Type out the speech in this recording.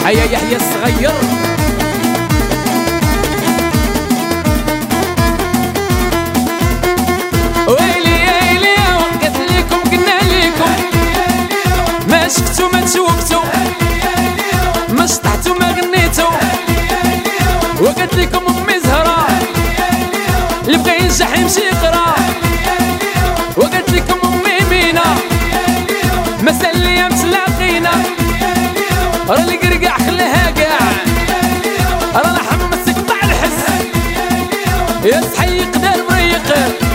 حيا يحيى الصغير. ويلي يلي وقت ليكم قلنا ليكم ما شفتو ما تشوفتو ما شطحتو ما غنيتو. وقت ليكم امي زهرة اللي بغى ينجح يمشي يقرا. وقت ليكم امي مينا مسا الايام تلاقينا. راه اللي قرقع خليها كاع راه حمس يقطع الحس يصحى يقدر مريق.